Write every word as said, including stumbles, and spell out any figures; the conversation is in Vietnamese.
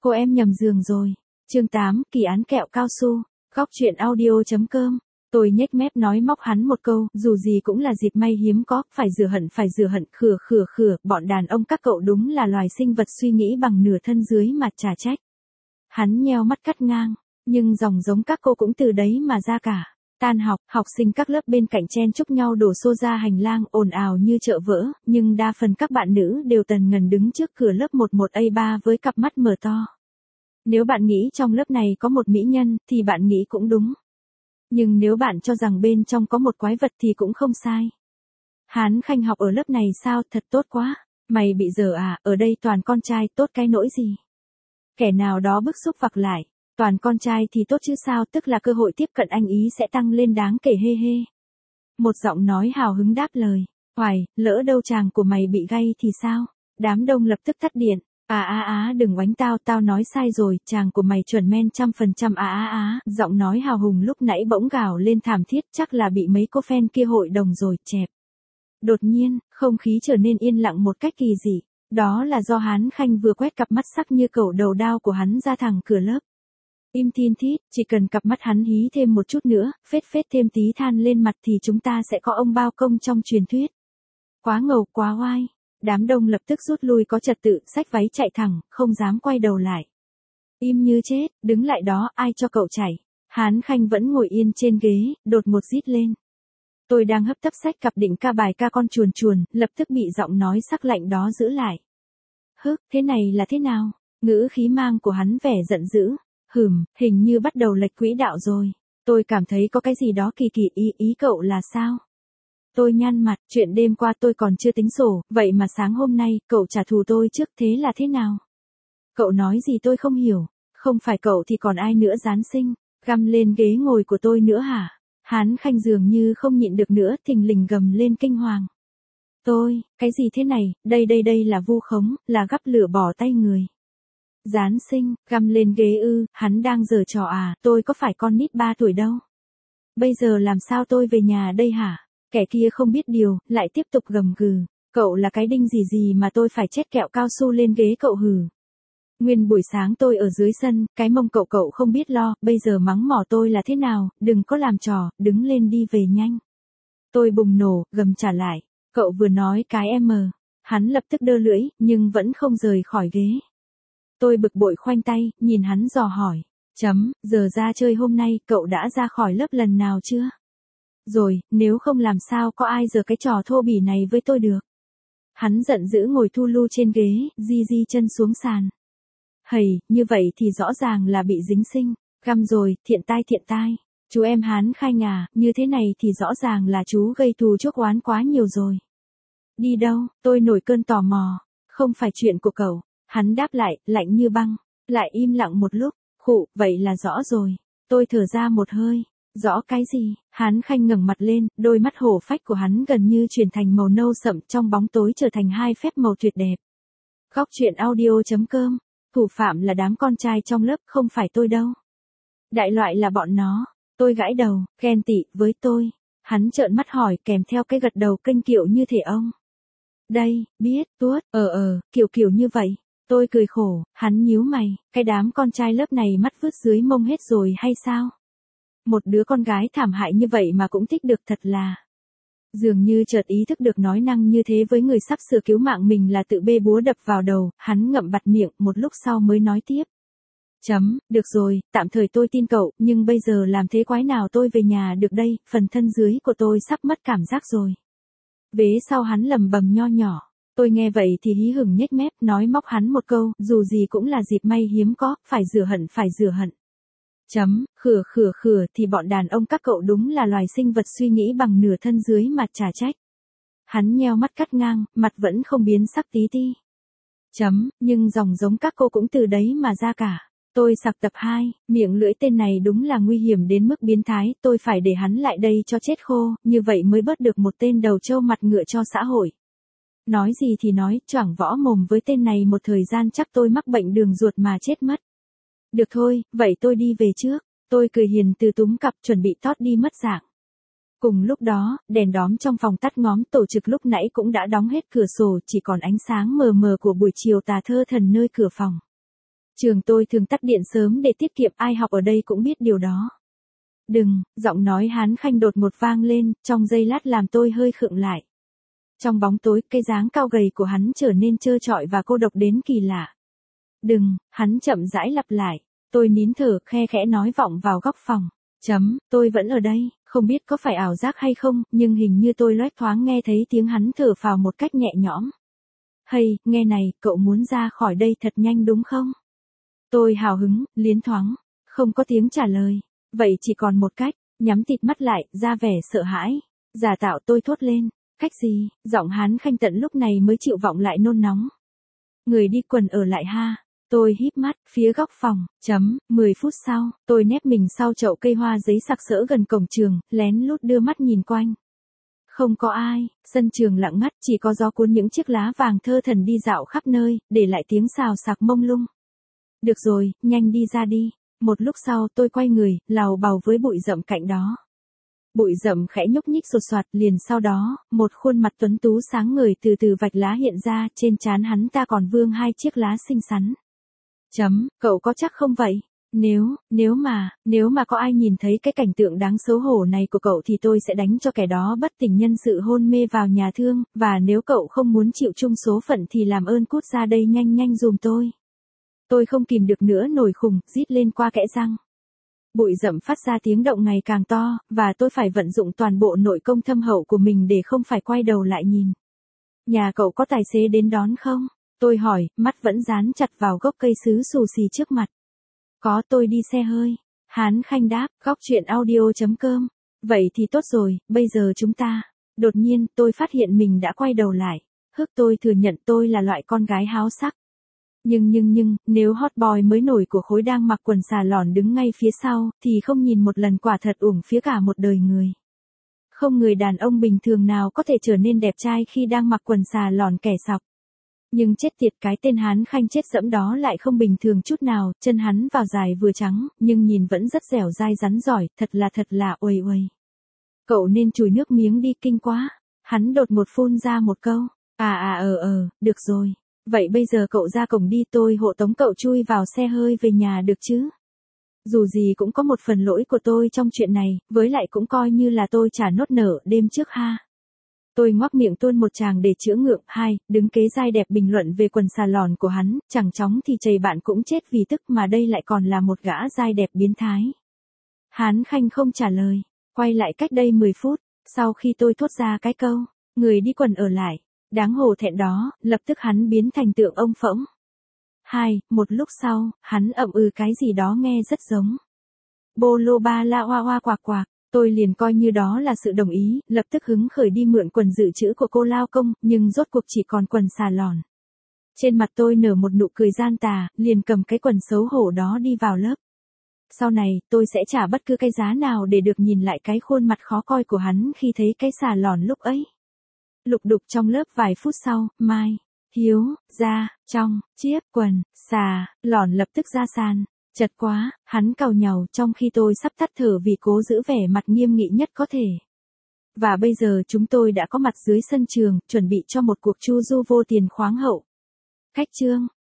Cô em nhầm giường rồi. Chương tám, kỳ án kẹo cao su. Góc truyện audio.com. Tôi nhếch mép nói móc hắn một câu, dù gì cũng là dịp may hiếm có, phải rửa hận phải rửa hận, khửa khửa khửa, bọn đàn ông các cậu đúng là loài sinh vật suy nghĩ bằng nửa thân dưới mà chả trách. Hắn nheo mắt cắt ngang, nhưng dòng giống các cô cũng từ đấy mà ra cả. Tan học, học sinh các lớp bên cạnh chen chúc nhau đổ xô ra hành lang ồn ào như chợ vỡ, nhưng đa phần các bạn nữ đều tần ngần đứng trước cửa lớp một một A ba với cặp mắt mở to. Nếu bạn nghĩ trong lớp này có một mỹ nhân, thì bạn nghĩ cũng đúng. Nhưng nếu bạn cho rằng bên trong có một quái vật thì cũng không sai. Hán Khanh học ở lớp này sao, thật tốt quá. Mày bị dở à, ở đây toàn con trai, tốt cái nỗi gì. Kẻ nào đó bức xúc vặc lại. Toàn con trai thì tốt chứ sao, tức là cơ hội tiếp cận anh ý sẽ tăng lên đáng kể hê hê. Một giọng nói hào hứng đáp lời. Hoài, lỡ đâu chàng của mày bị gay thì sao? Đám đông lập tức tắt điện. À á á đừng oánh tao, tao nói sai rồi, chàng của mày chuẩn men trăm phần trăm á á á. Giọng nói hào hùng lúc nãy bỗng gào lên thảm thiết, chắc là bị mấy cô fan kia hội đồng rồi, chẹp. Đột nhiên, không khí trở nên yên lặng một cách kỳ dị. Đó là do Hán Khanh vừa quét cặp mắt sắc như cẩu đầu đao của hắn ra thẳng cửa lớp. Im thiên thít, chỉ cần cặp mắt hắn hí thêm một chút nữa, phết phết thêm tí than lên mặt thì chúng ta sẽ có ông bao công trong truyền thuyết. Quá ngầu, quá oai. Đám đông lập tức rút lui có trật tự, xách váy chạy thẳng, không dám quay đầu lại. Im như chết, đứng lại đó, ai cho cậu chạy. Hán Khanh vẫn ngồi yên trên ghế, đột một rít lên. Tôi đang hấp tấp xách cặp định ca bài ca con chuồn chuồn, lập tức bị giọng nói sắc lạnh đó giữ lại. Hức, thế này là thế nào? Ngữ khí mang của hắn vẻ giận dữ. Hừm, hình như bắt đầu lệch quỹ đạo rồi. Tôi cảm thấy có cái gì đó kỳ kỳ, ý ý cậu là sao? Tôi nhăn mặt, chuyện đêm qua tôi còn chưa tính sổ, vậy mà sáng hôm nay, cậu trả thù tôi trước, thế là thế nào? Cậu nói gì tôi không hiểu, không phải cậu thì còn ai nữa gián sinh, găm lên ghế ngồi của tôi nữa hả? Hán Khanh dường như không nhịn được nữa, thình lình gầm lên kinh hoàng. Tôi, cái gì thế này, đây đây đây là vu khống, là gắp lửa bỏ tay người. Gián sinh, găm lên ghế ư, hắn đang giở trò à, tôi có phải con nít ba tuổi đâu. Bây giờ làm sao tôi về nhà đây hả? Kẻ kia không biết điều, lại tiếp tục gầm gừ. Cậu là cái đinh gì gì mà tôi phải chết kẹo cao su lên ghế cậu hử. Nguyên buổi sáng tôi ở dưới sân, cái mông cậu cậu không biết lo, bây giờ mắng mỏ tôi là thế nào, đừng có làm trò, đứng lên đi về nhanh. Tôi bùng nổ, gầm trả lại. Cậu vừa nói cái em mờ. Hắn lập tức đơ lưỡi, nhưng vẫn không rời khỏi ghế. Tôi bực bội khoanh tay, nhìn hắn dò hỏi. Chấm, giờ ra chơi hôm nay, cậu đã ra khỏi lớp lần nào chưa? Rồi, nếu không làm sao có ai giờ cái trò thô bỉ này với tôi được. Hắn giận dữ ngồi thu lu trên ghế, di di chân xuống sàn. Hầy, như vậy thì rõ ràng là bị dính sinh. Găm rồi, thiện tai thiện tai. Chú em Hán Khanh à, như thế này thì rõ ràng là chú gây thù chuốc oán quá nhiều rồi. Đi đâu, tôi nổi cơn tò mò. Không phải chuyện của cậu. Hắn đáp lại, lạnh như băng. Lại im lặng một lúc. Khụ, vậy là rõ rồi. Tôi thở ra một hơi. Rõ cái gì? Hán Khanh ngẩng mặt lên, đôi mắt hổ phách của hắn gần như chuyển thành màu nâu sậm, trong bóng tối trở thành hai phép màu tuyệt đẹp. Góc truyện audio.com. Thủ phạm là đám con trai trong lớp, không phải tôi đâu. Đại loại là bọn nó. Tôi gãi đầu, ghen tị với tôi. Hắn trợn mắt hỏi kèm theo cái gật đầu kênh kiệu như thể ông. Đây, biết, tuốt, ờ ờ, kiểu kiểu như vậy. Tôi cười khổ, hắn nhíu mày, cái đám con trai lớp này mắt vứt dưới mông hết rồi hay sao? Một đứa con gái thảm hại như vậy mà cũng thích được, thật là. Dường như chợt ý thức được nói năng như thế với người sắp sửa cứu mạng mình là tự bê búa đập vào đầu, hắn ngậm bặt miệng, một lúc sau mới nói tiếp. Chấm, được rồi, tạm thời tôi tin cậu, nhưng bây giờ làm thế quái nào tôi về nhà được đây, phần thân dưới của tôi sắp mất cảm giác rồi. Vế sau hắn lầm bầm nho nhỏ. Tôi nghe vậy thì hí hửng nhếch mép, nói móc hắn một câu, dù gì cũng là dịp may hiếm có, phải rửa hận phải rửa hận. Chấm, khửa khửa khửa thì bọn đàn ông các cậu đúng là loài sinh vật suy nghĩ bằng nửa thân dưới mà chả trách. Hắn nheo mắt cắt ngang, mặt vẫn không biến sắc tí ti. Chấm, nhưng dòng giống các cô cũng từ đấy mà ra cả. Tôi sặc tập hai, miệng lưỡi tên này đúng là nguy hiểm đến mức biến thái, tôi phải để hắn lại đây cho chết khô, như vậy mới bớt được một tên đầu trâu mặt ngựa cho xã hội. Nói gì thì nói, choảng võ mồm với tên này một thời gian chắc tôi mắc bệnh đường ruột mà chết mất. Được thôi, vậy tôi đi về trước. Tôi cười hiền từ túm cặp chuẩn bị tót đi mất dạng. Cùng lúc đó, đèn đóm trong phòng tắt ngóm, tổ trực lúc nãy cũng đã đóng hết cửa sổ, chỉ còn ánh sáng mờ mờ của buổi chiều tà thơ thần nơi cửa phòng. Trường tôi thường tắt điện sớm để tiết kiệm, ai học ở đây cũng biết điều đó. Đừng, giọng nói Hán Khanh đột ngột vang lên, trong giây lát làm tôi hơi khựng lại. Trong bóng tối, cái dáng cao gầy của hắn trở nên trơ trọi và cô độc đến kỳ lạ. Đừng, hắn chậm rãi lặp lại. Tôi nín thở, khe khẽ nói vọng vào góc phòng. Chấm, tôi vẫn ở đây, không biết có phải ảo giác hay không, nhưng hình như tôi loét thoáng nghe thấy tiếng hắn thở phào một cách nhẹ nhõm. Hay, nghe này, cậu muốn ra khỏi đây thật nhanh đúng không? Tôi hào hứng, liến thoáng. Không có tiếng trả lời. Vậy chỉ còn một cách, nhắm tịt mắt lại, ra vẻ sợ hãi. Giả tạo tôi thốt lên. Cách gì? Giọng Hán Khanh tận lúc này mới chịu vọng lại nôn nóng. Người đi quần ở lại ha. Tôi híp mắt, phía góc phòng, chấm, mười phút sau, tôi nép mình sau chậu cây hoa giấy sặc sỡ gần cổng trường, lén lút đưa mắt nhìn quanh. Không có ai, sân trường lặng ngắt, chỉ có gió cuốn những chiếc lá vàng thơ thẩn đi dạo khắp nơi, để lại tiếng xào xạc mông lung. Được rồi, nhanh đi ra đi. Một lúc sau tôi quay người, lào bào với bụi rậm cạnh đó. Bụi rậm khẽ nhúc nhích sột soạt, liền sau đó, một khuôn mặt tuấn tú sáng ngời từ từ vạch lá hiện ra, trên trán hắn ta còn vương hai chiếc lá xinh xắn. Chấm, cậu có chắc không vậy? Nếu, nếu mà, nếu mà có ai nhìn thấy cái cảnh tượng đáng xấu hổ này của cậu thì tôi sẽ đánh cho kẻ đó bất tỉnh nhân sự hôn mê vào nhà thương, và nếu cậu không muốn chịu chung số phận thì làm ơn cút ra đây nhanh nhanh giùm tôi. Tôi không kìm được nữa nổi khùng, rít lên qua kẽ răng. Bụi rậm phát ra tiếng động ngày càng to, và tôi phải vận dụng toàn bộ nội công thâm hậu của mình để không phải quay đầu lại nhìn. Nhà cậu có tài xế đến đón không? Tôi hỏi, mắt vẫn dán chặt vào gốc cây sứ xù xì trước mặt. Có, tôi đi xe hơi. Hán Khanh đáp, góc chuyện audio chấm com. Vậy thì tốt rồi, bây giờ chúng ta. Đột nhiên, tôi phát hiện mình đã quay đầu lại. Hức tôi thừa nhận tôi là loại con gái háo sắc. Nhưng nhưng nhưng, nếu hot boy mới nổi của khối đang mặc quần xà lòn đứng ngay phía sau, thì không nhìn một lần quả thật uổng phí cả một đời người. Không người đàn ông bình thường nào có thể trở nên đẹp trai khi đang mặc quần xà lòn kẻ sọc. Nhưng chết tiệt, cái tên Hán Khanh chết dẫm đó lại không bình thường chút nào, chân hắn vào dài vừa trắng, nhưng nhìn vẫn rất dẻo dai rắn giỏi, thật là thật là uầy uầy. Cậu nên chùi nước miếng đi, kinh quá. Hắn đột ngột phun ra một câu. À à ờ ờ, được rồi. Vậy bây giờ cậu ra cổng đi, tôi hộ tống cậu chui vào xe hơi về nhà được chứ? Dù gì cũng có một phần lỗi của tôi trong chuyện này, với lại cũng coi như là tôi trả nốt nợ đêm trước ha. Tôi ngoác miệng tuôn một tràng để chữa ngượng. Hai, đứng kế dai đẹp bình luận về quần xà lòn của hắn, chẳng chóng thì chầy bạn cũng chết vì tức, mà đây lại còn là một gã dai đẹp biến thái. Hán Khanh không trả lời, quay lại cách đây mười phút, sau khi tôi thốt ra cái câu, người đi quần ở lại, đáng hổ thẹn đó, lập tức hắn biến thành tượng ông phỗng. Hai, một lúc sau, hắn ậm ừ cái gì đó nghe rất giống bô lô ba la hoa hoa quạc quạc. Tôi liền coi như đó là sự đồng ý, lập tức hứng khởi đi mượn quần dự trữ của cô lao công, nhưng rốt cuộc chỉ còn quần xà lòn. Trên mặt tôi nở một nụ cười gian tà, liền cầm cái quần xấu hổ đó đi vào lớp. Sau này, tôi sẽ trả bất cứ cái giá nào để được nhìn lại cái khuôn mặt khó coi của hắn khi thấy cái xà lòn lúc ấy. Lục đục trong lớp vài phút sau, Mai, Hiếu, ra, trong, chiếc quần, xà, lòn lập tức ra sàn. Chật quá, hắn càu nhàu trong khi tôi sắp tắt thở vì cố giữ vẻ mặt nghiêm nghị nhất có thể. Và bây giờ chúng tôi đã có mặt dưới sân trường, chuẩn bị cho một cuộc chu du vô tiền khoáng hậu. Khách chương.